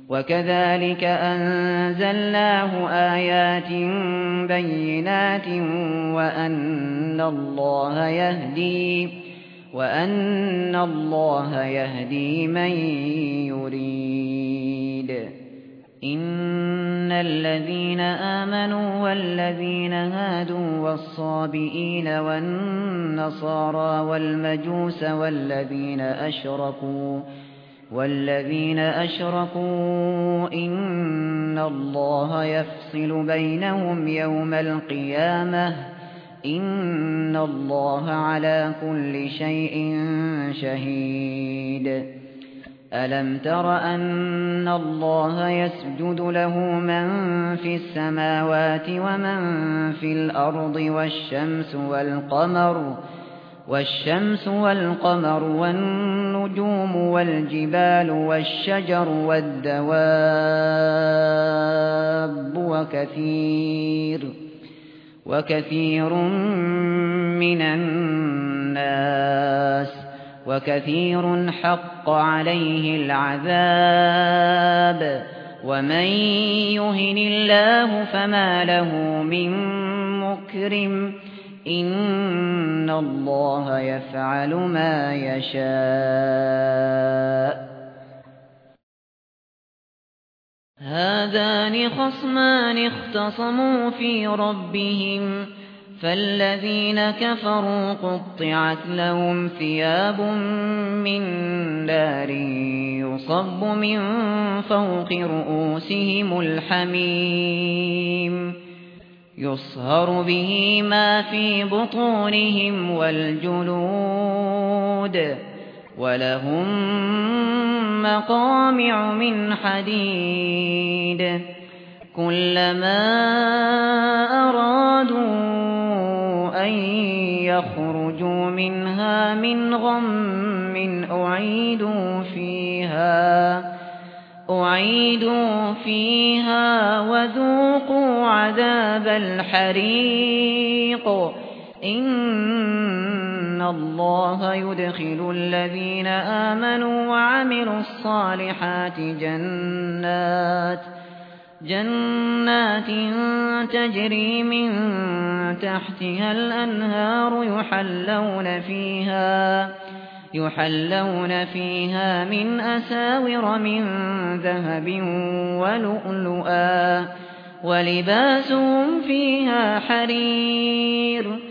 وكذلك أنزلناه آيات بينات وأن الله يهدي من يريد. إن الذين آمنوا والذين هادوا والصابئين والنصارى والمجوس والذين أشركوا إن الله يفصل بينهم يوم القيامة إن الله على كل شيء شهيد. ألم تر أن الله يسجد له من في السماوات ومن في الأرض والشمس والقمر والنجوم والجبال والشجر والدواب وكثير من الناس وكثير حق عليه العذاب ومن يهن الله فما له من مكرم إن الله يفعل ما يشاء. هذان خصمان اختصموا في ربهم فالذين كفروا قطعت لهم ثياب من نار يصب من فوق رؤوسهم الحميم يصهر به ما في بطونهم والجلود ولهم مقامع من حديد كلما أرادوا أن يخرجوا منها من غم أعيدوا فيها وذوقوا عذاب الحريق إن الله يدخل الذين آمنوا وعملوا الصالحات جنات تجري من تحتها الأنهار يحلون فيها من أساور من ذهب ولؤلؤا ولباسهم فيها حرير